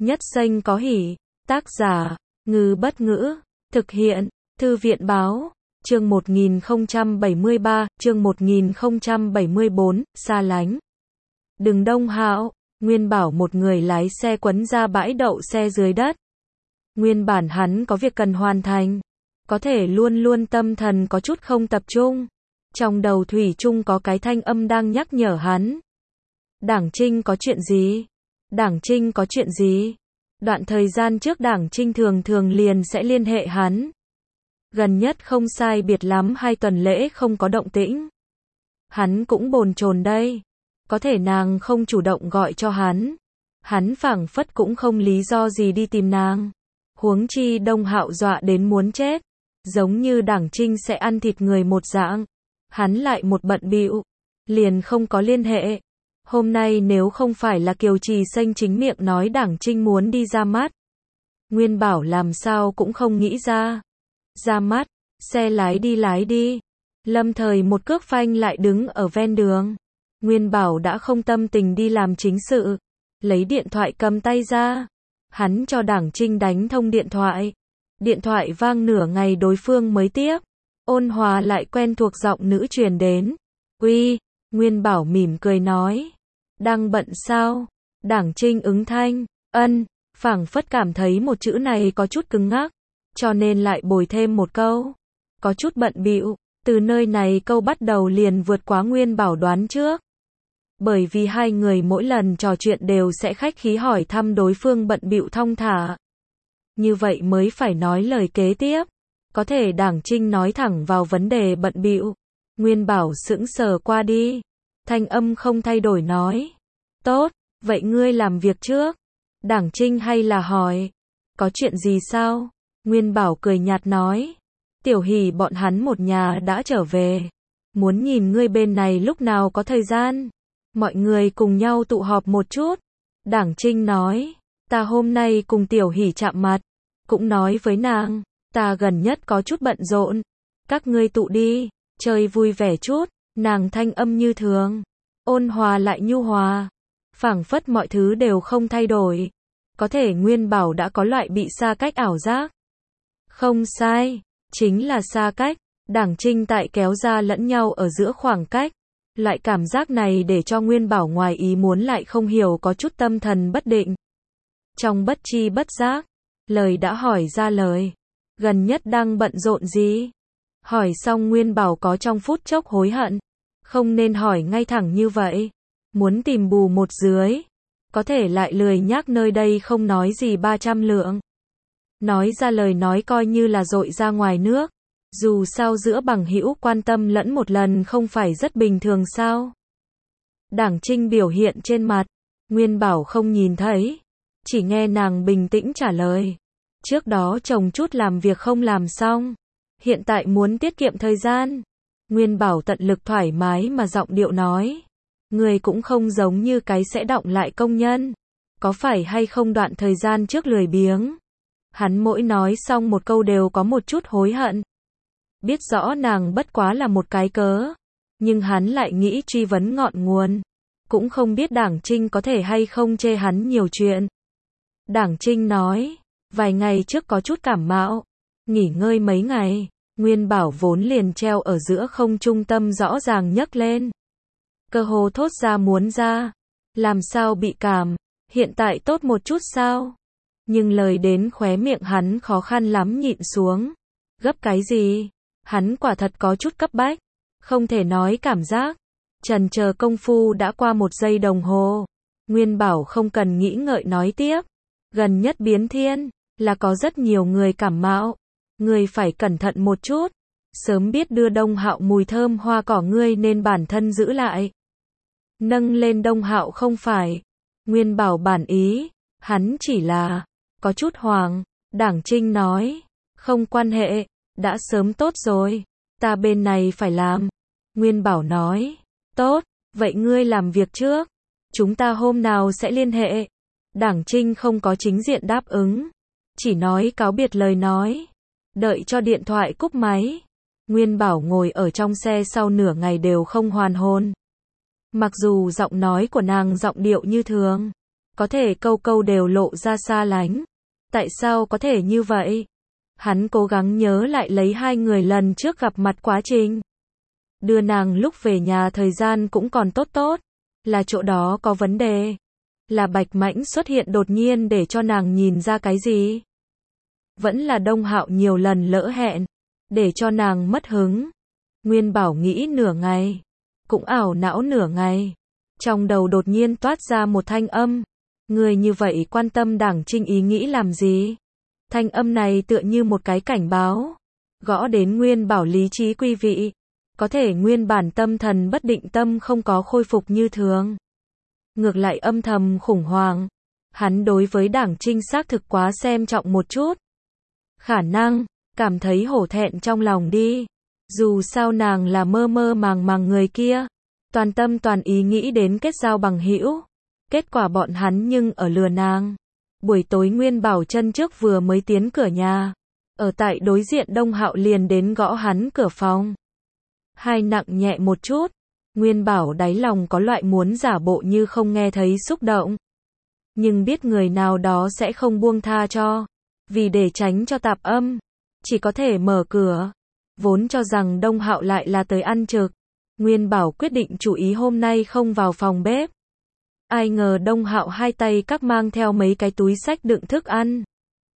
Nhất xanh có hỉ. Tác giả, Ngư Bất Ngữ. Thực hiện, Thư viện Báo. Chương 1073, chương 1074, xa lánh. Đừng Đông Hạo, Nguyên bảo một người lái xe quấn ra bãi đậu xe dưới đất. Nguyên bản hắn có việc cần hoàn thành. Có thể luôn luôn tâm thần có chút không tập trung. Trong đầu thủy chung có cái thanh âm đang nhắc nhở hắn. Đảng Trinh có chuyện gì? Đảng Trinh có chuyện gì? Đoạn thời gian trước Đảng Trinh thường liền sẽ liên hệ hắn. Gần nhất không sai biệt lắm 2 tuần lễ không có động tĩnh. Hắn cũng bồn chồn đây. Có thể nàng không chủ động gọi cho hắn. Hắn phảng phất cũng không lý do gì đi tìm nàng. Huống chi Đông Hạo dọa đến muốn chết. Giống như Đảng Trinh sẽ ăn thịt người một dạng. Hắn lại một bận bịu, liền không có liên hệ. Hôm nay nếu không phải là Kiều Trì Xanh chính miệng nói Đảng Trinh muốn đi ra mắt. Nguyên bảo làm sao cũng không nghĩ ra. Ra mắt, xe lái đi. Lâm thời một cước phanh lại đứng ở ven đường. Nguyên bảo đã không tâm tình đi làm chính sự. Lấy điện thoại cầm tay ra. Hắn cho Đảng Trinh đánh thông điện thoại. Điện thoại vang nửa ngày đối phương mới tiếp. Ôn hòa lại quen thuộc giọng nữ truyền đến. Uy, Nguyên bảo mỉm cười nói. Đang bận sao? Đảng Trinh ứng thanh. Ân, phảng phất cảm thấy một chữ này có chút cứng ngắc. Cho nên lại bồi thêm một câu. Có chút bận bịu. Từ nơi này câu bắt đầu liền vượt quá Nguyên bảo đoán trước. Bởi vì hai người mỗi lần trò chuyện đều sẽ khách khí hỏi thăm đối phương bận bịu thong thả. Như vậy mới phải nói lời kế tiếp. Có thể Đảng Trinh nói thẳng vào vấn đề bận bịu. Nguyên bảo sững sờ qua đi. Thanh âm không thay đổi nói. Tốt, vậy ngươi làm việc trước. Đảng Trinh hay là hỏi. Có chuyện gì sao? Nguyên bảo cười nhạt nói. Tiểu Hỷ bọn hắn một nhà đã trở về. Muốn nhìn ngươi bên này lúc nào có thời gian. Mọi người cùng nhau tụ họp một chút. Đảng Trinh nói. Ta hôm nay cùng Tiểu Hỷ chạm mặt. Cũng nói với nàng. Ta gần nhất có chút bận rộn. Các ngươi tụ đi. Chơi vui vẻ chút. Nàng thanh âm như thường. Ôn hòa lại nhu hòa. Phảng phất mọi thứ đều không thay đổi. Có thể Nguyên bảo đã có loại bị xa cách ảo giác. Không sai. Chính là xa cách. Đảng Trinh tại kéo ra lẫn nhau ở giữa khoảng cách. Loại cảm giác này để cho Nguyên bảo ngoài ý muốn lại không hiểu có chút tâm thần bất định. Trong bất chi bất giác. Lời đã hỏi ra lời. Gần nhất đang bận rộn gì? Hỏi xong Nguyên bảo có trong phút chốc hối hận. Không nên hỏi ngay thẳng như vậy. Muốn tìm bù một dưới. Có thể lại lười nhác nơi đây không nói gì 300 lượng. Nói ra lời nói coi như là dội ra ngoài nước. Dù sao giữa bằng hữu quan tâm lẫn một lần không phải rất bình thường sao? Đảng Trinh biểu hiện trên mặt. Nguyên bảo không nhìn thấy. Chỉ nghe nàng bình tĩnh trả lời. Trước đó chồng chút làm việc không làm xong. Hiện tại muốn tiết kiệm thời gian. Nguyên bảo tận lực thoải mái mà giọng điệu nói. Người cũng không giống như cái sẽ động lại công nhân. Có phải hay không đoạn thời gian trước lười biếng. Hắn mỗi nói xong một câu đều có một chút hối hận. Biết rõ nàng bất quá là một cái cớ. Nhưng hắn lại nghĩ truy vấn ngọn nguồn. Cũng không biết Đảng Trinh có thể hay không chê hắn nhiều chuyện. Đảng Trinh nói. Vài ngày trước có chút cảm mạo. Nghỉ ngơi mấy ngày. Nguyên bảo vốn liền treo ở giữa không trung tâm rõ ràng nhấc lên. Cơ hồ thốt ra muốn ra. Làm sao bị cảm. Hiện tại tốt một chút sao? Nhưng lời đến khóe miệng hắn khó khăn lắm nhịn xuống. Gấp cái gì? Hắn quả thật có chút cấp bách. Không thể nói cảm giác. Chần chờ công phu đã qua 1 giây đồng hồ. Nguyên bảo không cần nghĩ ngợi nói tiếp. Gần nhất biến thiên. Là có rất nhiều người cảm mạo. Ngươi phải cẩn thận một chút. Sớm biết đưa Đông Hạo mùi thơm hoa cỏ ngươi nên bản thân giữ lại. Nâng lên Đông Hạo không phải. Nguyên bảo bản ý. Hắn chỉ là. Có chút hoàng. Đảng Trinh nói. Không quan hệ. Đã sớm tốt rồi. Ta bên này phải làm. Nguyên bảo nói. Tốt. Vậy ngươi làm việc trước. Chúng ta hôm nào sẽ liên hệ. Đảng Trinh không có chính diện đáp ứng. Chỉ nói cáo biệt lời nói. Đợi cho điện thoại cúp máy. Nguyên bảo ngồi ở trong xe sau nửa ngày đều không hoàn hồn. Mặc dù giọng nói của nàng giọng điệu như thường. có thể câu câu đều lộ ra xa lánh. Tại sao có thể như vậy? Hắn cố gắng nhớ lại lấy hai người lần trước gặp mặt quá trình. Đưa nàng lúc về nhà thời gian cũng còn tốt tốt. Là chỗ đó có vấn đề. Là Bạch Mãnh xuất hiện đột nhiên để cho nàng nhìn ra cái gì? Vẫn là Đông Hạo nhiều lần lỡ hẹn, để cho nàng mất hứng. Nguyên Bảo nghĩ nửa ngày, cũng ảo não nửa ngày. Trong đầu đột nhiên toát ra một thanh âm. Người như vậy quan tâm Đảng Trinh ý nghĩ làm gì? Thanh âm này tựa như một cái cảnh báo. Gõ đến Nguyên Bảo lý trí quý vị. Có thể nguyên bản tâm thần bất định tâm không có khôi phục như thường. Ngược lại âm thầm khủng hoảng. Hắn đối với Đảng Trinh xác thực quá xem trọng một chút. Khả năng, cảm thấy hổ thẹn trong lòng đi. Dù sao nàng là mơ mơ màng màng người kia. Toàn tâm toàn ý nghĩ đến kết giao bằng hữu. Kết quả bọn hắn nhưng ở lừa nàng. Buổi tối Nguyên Bảo chân trước vừa mới tiến cửa nhà. Ở tại đối diện Đông Hạo liền đến gõ hắn cửa phòng. Hai nặng nhẹ một chút. Nguyên Bảo đáy lòng có loại muốn giả bộ như không nghe thấy xúc động. Nhưng biết người nào đó sẽ không buông tha cho. Vì để tránh cho tạp âm. Chỉ có thể mở cửa. Vốn cho rằng Đông Hạo lại là tới ăn trực. Nguyên Bảo quyết định chủ ý hôm nay không vào phòng bếp. Ai ngờ Đông Hạo hai tay các mang theo mấy cái túi xách đựng thức ăn.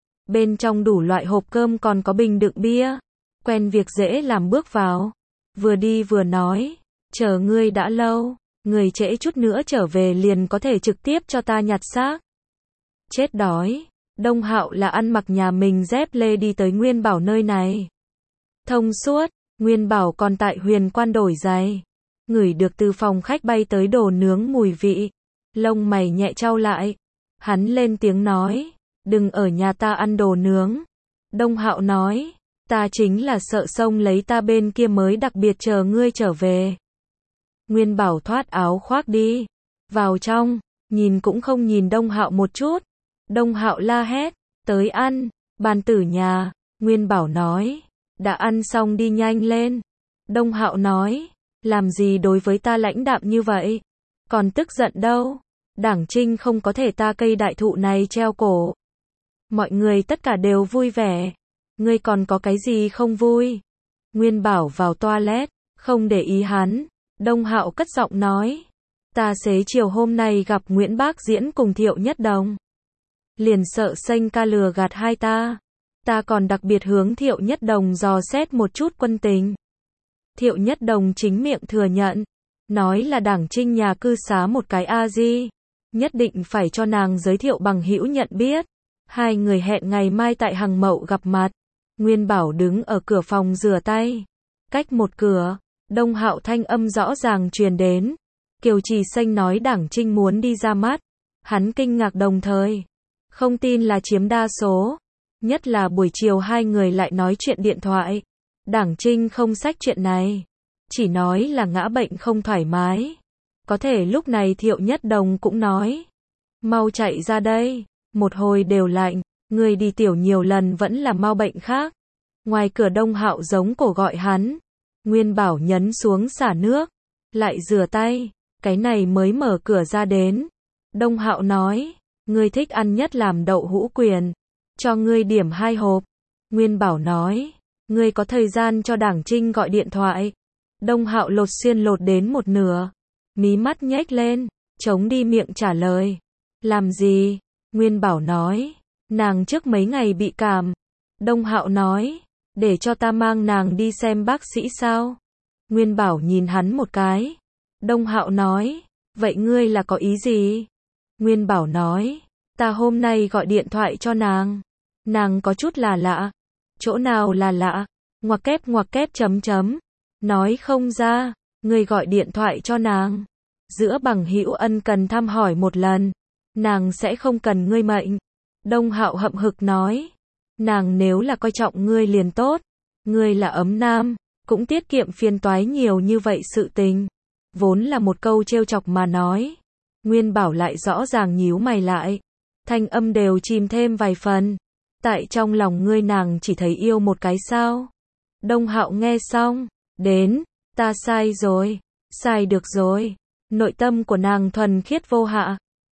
Bên trong đủ loại hộp cơm còn có bình đựng bia. Quen việc dễ làm bước vào. Vừa đi vừa nói. Chờ ngươi đã lâu. Người trễ chút nữa trở về liền có thể trực tiếp cho ta nhặt xác. Chết đói. Đông Hạo là ăn mặc nhà mình dép lê đi tới Nguyên Bảo nơi này. Thông suốt. Nguyên Bảo còn tại Huyền Quan đổi giày. Ngửi được từ phòng khách bay tới đồ nướng mùi vị. Lông mày nhẹ chau lại. Hắn lên tiếng nói. Đừng ở nhà ta ăn đồ nướng. Đông Hạo nói. Ta chính là sợ xông lấy ta bên kia mới đặc biệt chờ ngươi trở về. Nguyên Bảo thoát áo khoác đi. Vào trong. Nhìn cũng không nhìn Đông Hạo một chút. Đông Hạo la hét. Tới ăn. Bàn tử nhà. Nguyên Bảo nói. Đã ăn xong đi nhanh lên. Đông Hạo nói. Làm gì đối với ta lãnh đạm như vậy? Còn tức giận đâu? Đảng Trinh không có thể ta cây đại thụ này treo cổ. Mọi người tất cả đều vui vẻ. Ngươi còn có cái gì không vui? Nguyên Bảo vào toilet, không để ý hắn. Đông Hạo cất giọng nói. Ta xế chiều hôm nay gặp Nguyễn Bác diễn cùng Thiệu Nhất Đồng. Liền sợ xanh ca lừa gạt hai ta. Ta còn đặc biệt hướng Thiệu Nhất Đồng dò xét một chút quân tình. Thiệu Nhất Đồng chính miệng thừa nhận. Nói là Đảng Trinh nhà cư xá một cái A-di. Nhất định phải cho nàng giới thiệu bằng hữu nhận biết. Hai người hẹn ngày mai tại Hằng Mậu gặp mặt. Nguyên Bảo đứng ở cửa phòng rửa tay. Cách một cửa, Đông Hạo thanh âm rõ ràng truyền đến. Kiều Trì Xanh nói Đảng Trinh muốn đi ra mắt. Hắn kinh ngạc đồng thời. Không tin là chiếm đa số. Nhất là buổi chiều hai người lại nói chuyện điện thoại. Đảng Trinh không xách chuyện này. Chỉ nói là ngã bệnh không thoải mái. Có thể lúc này Thiệu Nhất Đồng cũng nói. Mau chạy ra đây. Một hồi đều lạnh. Người đi tiểu nhiều lần vẫn là mau bệnh khác. Ngoài cửa Đông Hạo giống cổ gọi hắn. Nguyên Bảo nhấn xuống xả nước. Lại rửa tay. Cái này mới mở cửa ra đến. Đông Hạo nói. Ngươi thích ăn nhất làm đậu hũ quyền. Cho ngươi điểm 2 hộp. Nguyên Bảo nói. Ngươi có thời gian cho Đảng Trinh gọi điện thoại. Đông Hạo lột xiên lột đến một nửa. Mí mắt nhếch lên. Chống đi miệng trả lời. Làm gì? Nguyên Bảo nói. Nàng trước mấy ngày bị cảm. Đông Hạo nói. Để cho ta mang nàng đi xem bác sĩ sao? Nguyên Bảo nhìn hắn một cái. Đông Hạo nói. Vậy ngươi là có ý gì? Nguyên Bảo nói. Ta hôm nay gọi điện thoại cho nàng. Nàng có chút là lạ. Chỗ nào là lạ? Ngoặc kép chấm chấm. Nói không ra. Ngươi gọi điện thoại cho nàng. Giữa bằng hữu ân cần thăm hỏi một lần. Nàng sẽ không cần ngươi mệnh. Đông Hạo hậm hực nói. Nàng nếu là coi trọng ngươi liền tốt. Ngươi là ấm nam. Cũng tiết kiệm phiền toái nhiều như vậy sự tình. Vốn là một câu trêu chọc mà nói. Nguyên Bảo lại rõ ràng nhíu mày lại. Thanh âm đều chìm thêm vài phần. Tại trong lòng ngươi nàng chỉ thấy yêu một cái sao? Đông Hạo nghe xong. Đến. Ta sai rồi. Sai được rồi. Nội tâm của nàng thuần khiết vô hạ.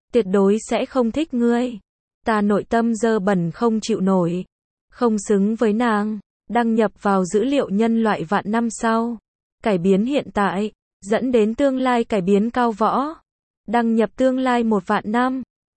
tuyệt đối sẽ không thích ngươi. Ta nội tâm dơ bẩn không chịu nổi. Không xứng với nàng. Đăng nhập vào dữ liệu nhân loại vạn năm sau. Cải biến hiện tại, dẫn đến tương lai cải biến cao võ. Đăng nhập tương lai 1 vạn năm.